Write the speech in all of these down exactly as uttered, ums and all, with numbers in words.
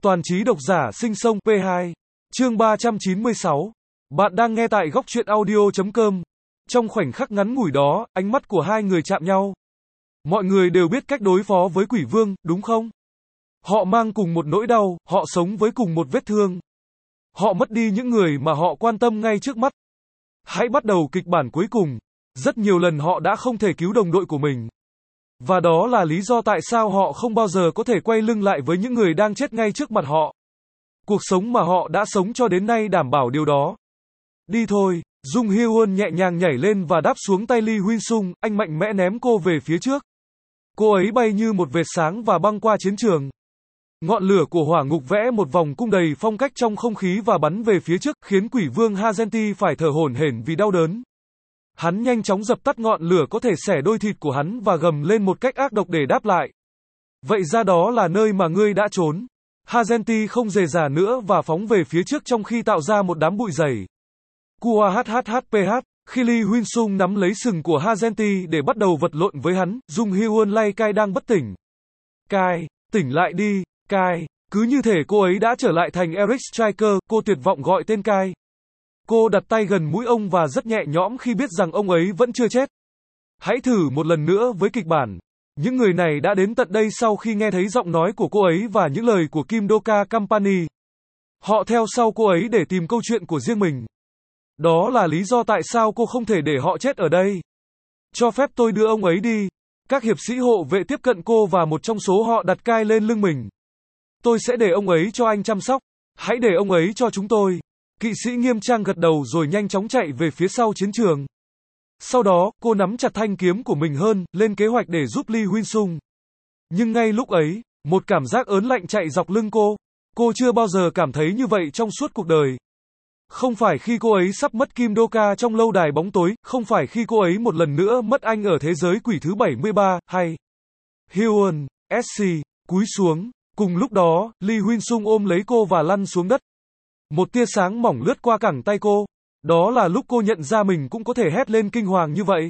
Toàn trí độc giả sinh sông pê hai. Chương ba trăm chín mươi sáu. Bạn đang nghe tại góc truyện audio chấm com. Trong khoảnh khắc ngắn ngủi đó, ánh mắt của hai người chạm nhau. Mọi người đều biết cách đối phó với quỷ vương, đúng không? Họ mang cùng một nỗi đau, họ sống với cùng một vết thương. Họ mất đi những người mà họ quan tâm ngay trước mắt. Hãy bắt đầu kịch bản cuối cùng. Rất nhiều lần họ đã không thể cứu đồng đội của mình. Và đó là lý do tại sao họ không bao giờ có thể quay lưng lại với những người đang chết ngay trước mặt họ. Cuộc sống mà họ đã sống cho đến nay đảm bảo điều đó. Đi thôi, Jung Hyun nhẹ nhàng nhảy lên và đáp xuống tay Lee Huynh Sung, anh mạnh mẽ ném cô về phía trước. Cô ấy bay như một vệt sáng và băng qua chiến trường. Ngọn lửa của hỏa ngục vẽ một vòng cung đầy phong cách trong không khí và bắn về phía trước, khiến quỷ vương Hazenti phải thở hổn hển vì đau đớn. Hắn nhanh chóng dập tắt ngọn lửa có thể xẻ đôi thịt của hắn và gầm lên một cách ác độc để đáp lại. Vậy ra đó là nơi mà ngươi đã trốn. Hazenti không dè dà nữa và phóng về phía trước trong khi tạo ra một đám bụi dày. Kua hhhph, khi Lee Huynh Sung nắm lấy sừng của Hazenti để bắt đầu vật lộn với hắn, Jung Hyun lay Kai đang bất tỉnh. Kai, tỉnh lại đi, Kai. Cứ như thể cô ấy đã trở lại thành Eric Striker, cô tuyệt vọng gọi tên Kai. Cô đặt tay gần mũi ông và rất nhẹ nhõm khi biết rằng ông ấy vẫn chưa chết. Hãy thử một lần nữa với kịch bản. Những người này đã đến tận đây sau khi nghe thấy giọng nói của cô ấy và những lời của Kim Doka Company. Họ theo sau cô ấy để tìm câu chuyện của riêng mình. Đó là lý do tại sao cô không thể để họ chết ở đây. Cho phép tôi đưa ông ấy đi. Các hiệp sĩ hộ vệ tiếp cận cô và một trong số họ đặt Kai lên lưng mình. Tôi sẽ để ông ấy cho anh chăm sóc. Hãy để ông ấy cho chúng tôi. Kỵ sĩ nghiêm trang gật đầu rồi nhanh chóng chạy về phía sau chiến trường. Sau đó, cô nắm chặt thanh kiếm của mình hơn, lên kế hoạch để giúp Lee Huynh Sung. Nhưng ngay lúc ấy, một cảm giác ớn lạnh chạy dọc lưng cô. Cô chưa bao giờ cảm thấy như vậy trong suốt cuộc đời. Không phải khi cô ấy sắp mất Kim Doka trong lâu đài bóng tối, không phải khi cô ấy một lần nữa mất anh ở thế giới quỷ thứ bảy mươi ba, hay Hyun, ét xê, cúi xuống. Cùng lúc đó, Lee Huynh Sung ôm lấy cô và lăn xuống đất. Một tia sáng mỏng lướt qua cẳng tay cô. Đó là lúc cô nhận ra mình cũng có thể hét lên kinh hoàng như vậy.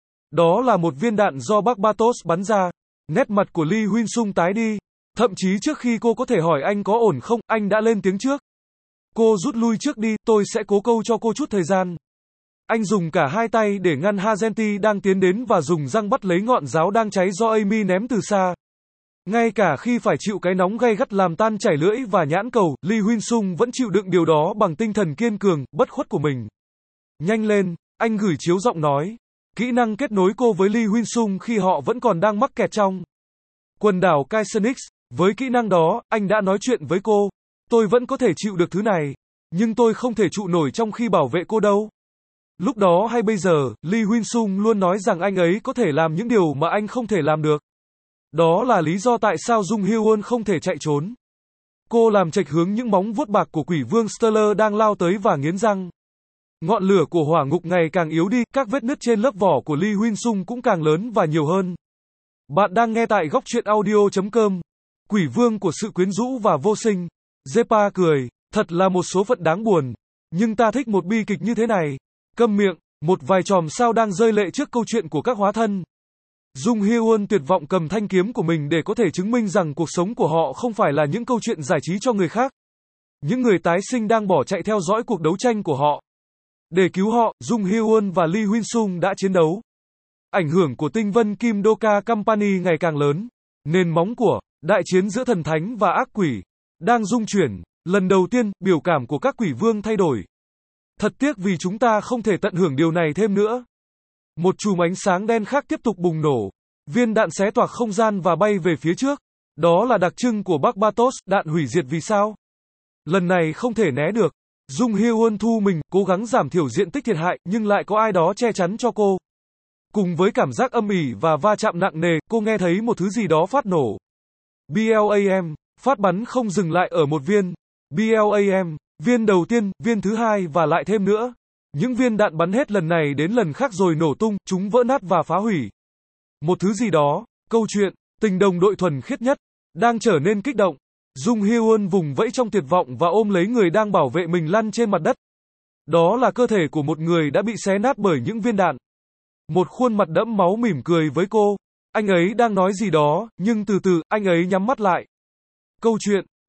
Đó là một viên đạn do Barbatos bắn ra. Nét mặt của Lee Huynh Sung tái đi. Thậm chí trước khi cô có thể hỏi anh có ổn không, anh đã lên tiếng trước. Cô rút lui trước đi, tôi sẽ cố câu cho cô chút thời gian. Anh dùng cả hai tay để ngăn Hazenti đang tiến đến và dùng răng bắt lấy ngọn giáo đang cháy do Amy ném từ xa. Ngay cả khi phải chịu cái nóng gay gắt làm tan chảy lưỡi và nhãn cầu, Lee Huynh Sung vẫn chịu đựng điều đó bằng tinh thần kiên cường, bất khuất của mình. Nhanh lên, anh gửi chiếu giọng nói. Kỹ năng kết nối cô với Lee Huynh Sung khi họ vẫn còn đang mắc kẹt trong quần đảo Kaisenix. Với kỹ năng đó, anh đã nói chuyện với cô. Tôi vẫn có thể chịu được thứ này, nhưng tôi không thể trụ nổi trong khi bảo vệ cô đâu. Lúc đó hay bây giờ, Lee Huynh Sung luôn nói rằng anh ấy có thể làm những điều mà anh không thể làm được. Đó là lý do tại sao Jung Hyun không thể chạy trốn. Cô làm chệch hướng những móng vuốt bạc của quỷ vương Stellar đang lao tới và nghiến răng. Ngọn lửa của hỏa ngục ngày càng yếu đi, các vết nứt trên lớp vỏ của Lee Huynh Sung cũng càng lớn và nhiều hơn. Bạn đang nghe tại góc truyện audio chấm com. Quỷ vương của sự quyến rũ và vô sinh. Zepa cười, thật là một số phận đáng buồn. Nhưng ta thích một bi kịch như thế này. Câm miệng, một vài chòm sao đang rơi lệ trước câu chuyện của các hóa thân. Jung Hyun tuyệt vọng cầm thanh kiếm của mình để có thể chứng minh rằng cuộc sống của họ không phải là những câu chuyện giải trí cho người khác. Những người tái sinh đang bỏ chạy theo dõi cuộc đấu tranh của họ. Để cứu họ, Jung Hyun và Lee Huynh Sung đã chiến đấu. Ảnh hưởng của tinh vân Kim Doka Company ngày càng lớn. Nền móng của đại chiến giữa thần thánh và ác quỷ đang rung chuyển. Lần đầu tiên, biểu cảm của các quỷ vương thay đổi. Thật tiếc vì chúng ta không thể tận hưởng điều này thêm nữa. Một chùm ánh sáng đen khác tiếp tục bùng nổ. Viên đạn xé toạc không gian và bay về phía trước. Đó là đặc trưng của Barbatos, đạn hủy diệt vì sao? Lần này không thể né được. Jung Hyun thu mình, cố gắng giảm thiểu diện tích thiệt hại, nhưng lại có ai đó che chắn cho cô. Cùng với cảm giác âm ỉ và va chạm nặng nề, cô nghe thấy một thứ gì đó phát nổ. BLAM, phát bắn không dừng lại ở một viên. BLAM, viên đầu tiên, viên thứ hai và lại thêm nữa. Những viên đạn bắn hết lần này đến lần khác rồi nổ tung, chúng vỡ nát và phá hủy. Một thứ gì đó, câu chuyện, tình đồng đội thuần khiết nhất, đang trở nên kích động. Jung Hyun vùng vẫy trong tuyệt vọng và ôm lấy người đang bảo vệ mình lăn trên mặt đất. Đó là cơ thể của một người đã bị xé nát bởi những viên đạn. Một khuôn mặt đẫm máu mỉm cười với cô. Anh ấy đang nói gì đó, nhưng từ từ, anh ấy nhắm mắt lại. Câu chuyện,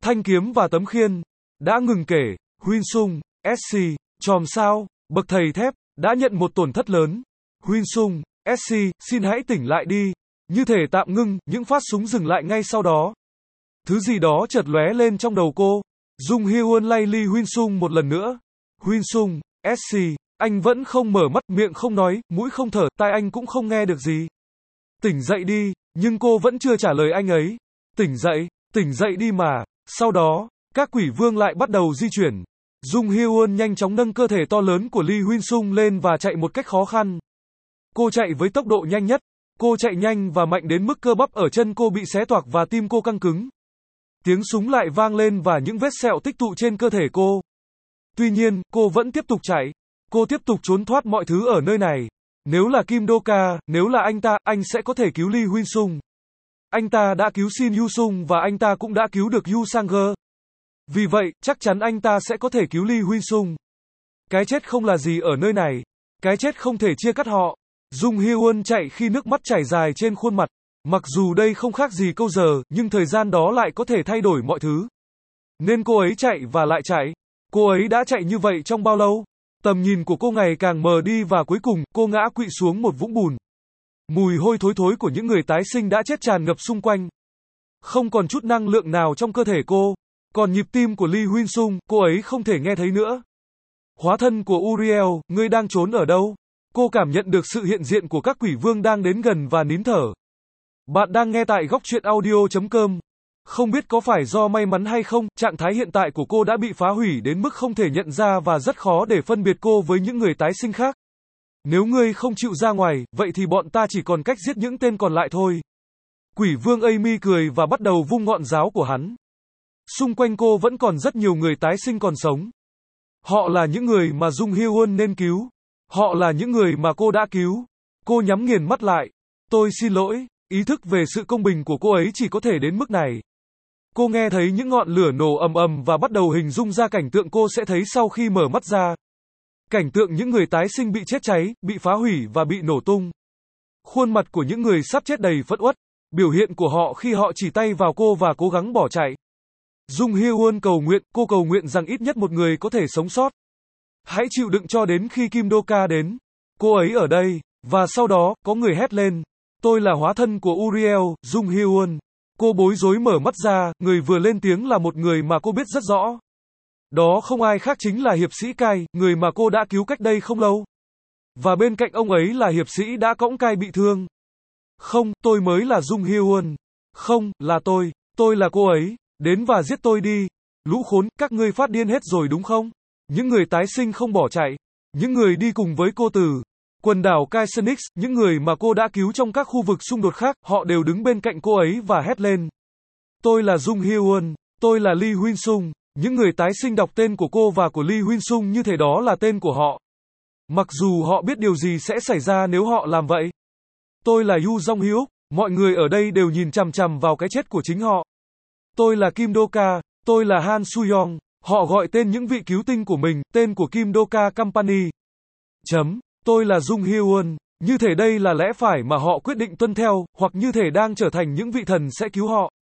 thanh kiếm và tấm khiên. Đã ngừng kể, Huynh Sung, ét xê, chòm sao, bậc thầy thép, đã nhận một tổn thất lớn. Huynh Sung, ét xê, xin hãy tỉnh lại đi. Như thể tạm ngưng, những phát súng dừng lại ngay sau đó. Thứ gì đó chợt lóe lên trong đầu cô. Jung Hye-won lay Lee Huynh Sung một lần nữa. Huynh Sung, ét xê, anh vẫn không mở mắt, miệng không nói, mũi không thở, tai anh cũng không nghe được gì. Tỉnh dậy đi, nhưng cô vẫn chưa trả lời anh ấy. Tỉnh dậy, tỉnh dậy đi mà. Sau đó, các quỷ vương lại bắt đầu di chuyển. Jung Hye-won nhanh chóng nâng cơ thể to lớn của Lee Huynh Sung lên và chạy một cách khó khăn. Cô chạy với tốc độ nhanh nhất. Cô chạy nhanh và mạnh đến mức cơ bắp ở chân cô bị xé toạc và tim cô căng cứng. Tiếng súng lại vang lên và những vết sẹo tích tụ trên cơ thể cô. Tuy nhiên, cô vẫn tiếp tục chạy. Cô tiếp tục trốn thoát mọi thứ ở nơi này. Nếu là Kim Do-ka, nếu là anh ta, anh sẽ có thể cứu Lee Huynh Sung. Anh ta đã cứu Shin Yu-sung và anh ta cũng đã cứu được Yu Sang-ge. Vì vậy, chắc chắn anh ta sẽ có thể cứu Lee Huynh Sung. Cái chết không là gì ở nơi này. Cái chết không thể chia cắt họ. Jung Hye-won chạy khi nước mắt chảy dài trên khuôn mặt. Mặc dù đây không khác gì câu giờ, nhưng thời gian đó lại có thể thay đổi mọi thứ. Nên cô ấy chạy và lại chạy. Cô ấy đã chạy như vậy trong bao lâu? Tầm nhìn của cô ngày càng mờ đi và cuối cùng, cô ngã quỵ xuống một vũng bùn. Mùi hôi thối thối của những người tái sinh đã chết tràn ngập xung quanh. Không còn chút năng lượng nào trong cơ thể cô. Còn nhịp tim của Lee Huynh Sung, cô ấy không thể nghe thấy nữa. Hóa thân của Uriel, ngươi đang trốn ở đâu? Cô cảm nhận được sự hiện diện của các quỷ vương đang đến gần và nín thở. Bạn đang nghe tại góc truyện audio chấm com. Không biết có phải do may mắn hay không, trạng thái hiện tại của cô đã bị phá hủy đến mức không thể nhận ra và rất khó để phân biệt cô với những người tái sinh khác. Nếu ngươi không chịu ra ngoài, vậy thì bọn ta chỉ còn cách giết những tên còn lại thôi. Quỷ vương Amy cười và bắt đầu vung ngọn giáo của hắn. Xung quanh cô vẫn còn rất nhiều người tái sinh còn sống. Họ là những người mà Jung Hye-won nên cứu. Họ là những người mà cô đã cứu. Cô nhắm nghiền mắt lại. Tôi xin lỗi, ý thức về sự công bình của cô ấy chỉ có thể đến mức này. Cô nghe thấy những ngọn lửa nổ ầm ầm và bắt đầu hình dung ra cảnh tượng cô sẽ thấy sau khi mở mắt ra. Cảnh tượng những người tái sinh bị chết cháy, bị phá hủy và bị nổ tung. Khuôn mặt của những người sắp chết đầy phẫn uất. Biểu hiện của họ khi họ chỉ tay vào cô và cố gắng bỏ chạy. Jung Hye-won cầu nguyện, cô cầu nguyện rằng ít nhất một người có thể sống sót. Hãy chịu đựng cho đến khi Kim Do-ka đến. Cô ấy ở đây. Và sau đó, có người hét lên. Tôi là hóa thân của Uriel, Jung Hye-won. Cô bối rối mở mắt ra, người vừa lên tiếng là một người mà cô biết rất rõ. Đó không ai khác chính là hiệp sĩ Kai, người mà cô đã cứu cách đây không lâu. Và bên cạnh ông ấy là hiệp sĩ đã cõng Kai bị thương. Không, tôi mới là Jung Hye-won. Không, là tôi. Tôi là cô ấy. Đến và giết tôi đi. Lũ khốn, các ngươi phát điên hết rồi đúng không? Những người tái sinh không bỏ chạy. Những người đi cùng với cô từ quần đảo Kaisenix, những người mà cô đã cứu trong các khu vực xung đột khác, họ đều đứng bên cạnh cô ấy và hét lên. Tôi là Jung Hye-won. Tôi là Lee Huynh Sung. Những người tái sinh đọc tên của cô và của Lee Huynh Sung như thể đó là tên của họ. Mặc dù họ biết điều gì sẽ xảy ra nếu họ làm vậy. Tôi là Yu Jong Hyuk. Mọi người ở đây đều nhìn chằm chằm vào cái chết của chính họ. Tôi là Kim Do-ka. Tôi là Han Soo-young. Họ gọi tên những vị cứu tinh của mình, tên của Kim Do-ka Company. Chấm. Tôi là Jung Hye-won. Như thể đây là lẽ phải mà họ quyết định tuân theo, hoặc như thể đang trở thành những vị thần sẽ cứu họ.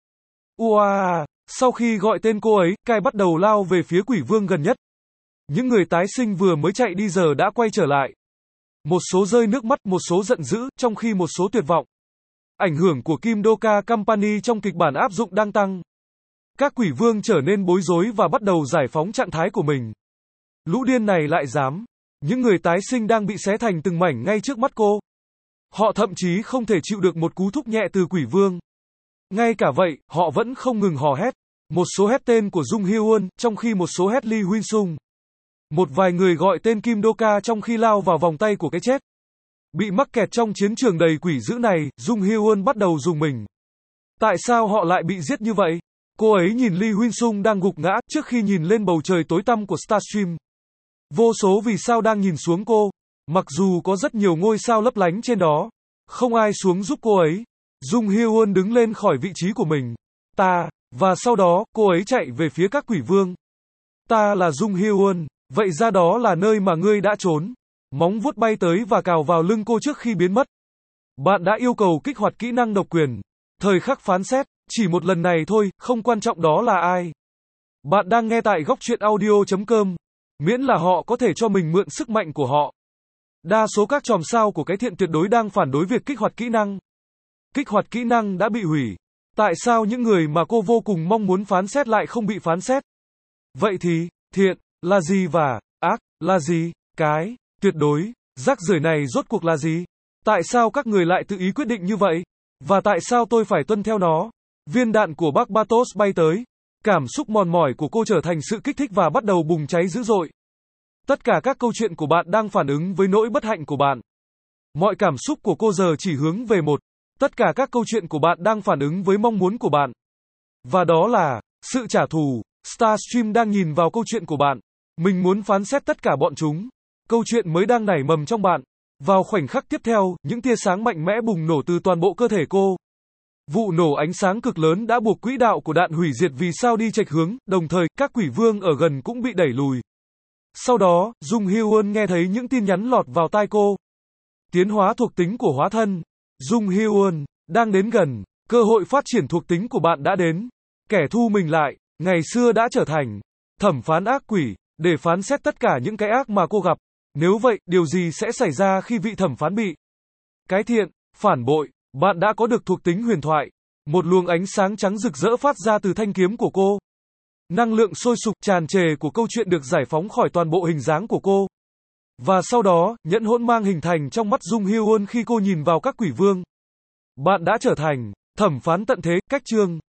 Uaa! Sau khi gọi tên cô ấy, Kai bắt đầu lao về phía quỷ vương gần nhất. Những người tái sinh vừa mới chạy đi giờ đã quay trở lại. Một số rơi nước mắt, một số giận dữ, trong khi một số tuyệt vọng. Ảnh hưởng của Kim Do-ka Company trong kịch bản áp dụng đang tăng. Các quỷ vương trở nên bối rối và bắt đầu giải phóng trạng thái của mình. Lũ điên này lại dám. Những người tái sinh đang bị xé thành từng mảnh ngay trước mắt cô. Họ thậm chí không thể chịu được một cú thúc nhẹ từ quỷ vương. Ngay cả vậy, họ vẫn không ngừng hò hét. Một số hét tên của Jung Hye-won, trong khi một số hét Lee Huynh Sung. Một vài người gọi tên Kim Do-ka trong khi lao vào vòng tay của cái chết. Bị mắc kẹt trong chiến trường đầy quỷ dữ này, Jung Hye-won bắt đầu rùng mình. Tại sao họ lại bị giết như vậy? Cô ấy nhìn Lee Huynh Sung đang gục ngã, trước khi nhìn lên bầu trời tối tăm của Starstream. Vô số vì sao đang nhìn xuống cô. Mặc dù có rất nhiều ngôi sao lấp lánh trên đó. Không ai xuống giúp cô ấy. Jung Hye-won đứng lên khỏi vị trí của mình. Ta, và sau đó, cô ấy chạy về phía các quỷ vương. Ta là Jung Hye-won. Vậy ra đó là nơi mà ngươi đã trốn. Móng vuốt bay tới và cào vào lưng cô trước khi biến mất. Bạn đã yêu cầu kích hoạt kỹ năng độc quyền. Thời khắc phán xét. Chỉ một lần này thôi, không quan trọng đó là ai. Bạn đang nghe tại góc truyện audio chấm com. Miễn là họ có thể cho mình mượn sức mạnh của họ. Đa số các chòm sao của cái thiện tuyệt đối đang phản đối việc kích hoạt kỹ năng. Kích hoạt kỹ năng đã bị hủy. Tại sao những người mà cô vô cùng mong muốn phán xét lại không bị phán xét? Vậy thì, thiện là gì và ác là gì? Cái tuyệt đối, rác rưởi này rốt cuộc là gì? Tại sao các người lại tự ý quyết định như vậy? Và tại sao tôi phải tuân theo nó? Viên đạn của bác Bartos bay tới. Cảm xúc mòn mỏi của cô trở thành sự kích thích và bắt đầu bùng cháy dữ dội. Tất cả các câu chuyện của bạn đang phản ứng với nỗi bất hạnh của bạn. Mọi cảm xúc của cô giờ chỉ hướng về một. Tất cả các câu chuyện của bạn đang phản ứng với mong muốn của bạn. Và đó là sự trả thù. Starstream đang nhìn vào câu chuyện của bạn. Mình muốn phán xét tất cả bọn chúng. Câu chuyện mới đang nảy mầm trong bạn. Vào khoảnh khắc tiếp theo, những tia sáng mạnh mẽ bùng nổ từ toàn bộ cơ thể cô. Vụ nổ ánh sáng cực lớn đã buộc quỹ đạo của đạn hủy diệt vì sao đi chệch hướng, đồng thời, các quỷ vương ở gần cũng bị đẩy lùi. Sau đó, Dung Hyun nghe thấy những tin nhắn lọt vào tai cô. Tiến hóa thuộc tính của hóa thân. Dung Hyun đang đến gần, cơ hội phát triển thuộc tính của bạn đã đến. Kẻ thu mình lại, ngày xưa đã trở thành thẩm phán ác quỷ, để phán xét tất cả những cái ác mà cô gặp. Nếu vậy, điều gì sẽ xảy ra khi vị thẩm phán bị cái thiện, phản bội? Bạn đã có được thuộc tính huyền thoại. Một luồng ánh sáng trắng rực rỡ phát ra từ thanh kiếm của cô. Năng lượng sôi sục tràn trề của câu chuyện được giải phóng khỏi toàn bộ hình dáng của cô. Và sau đó, nhẫn hỗn mang hình thành trong mắt Dung Hyun khi cô nhìn vào các quỷ vương. Bạn đã trở thành thẩm phán tận thế. Cách chương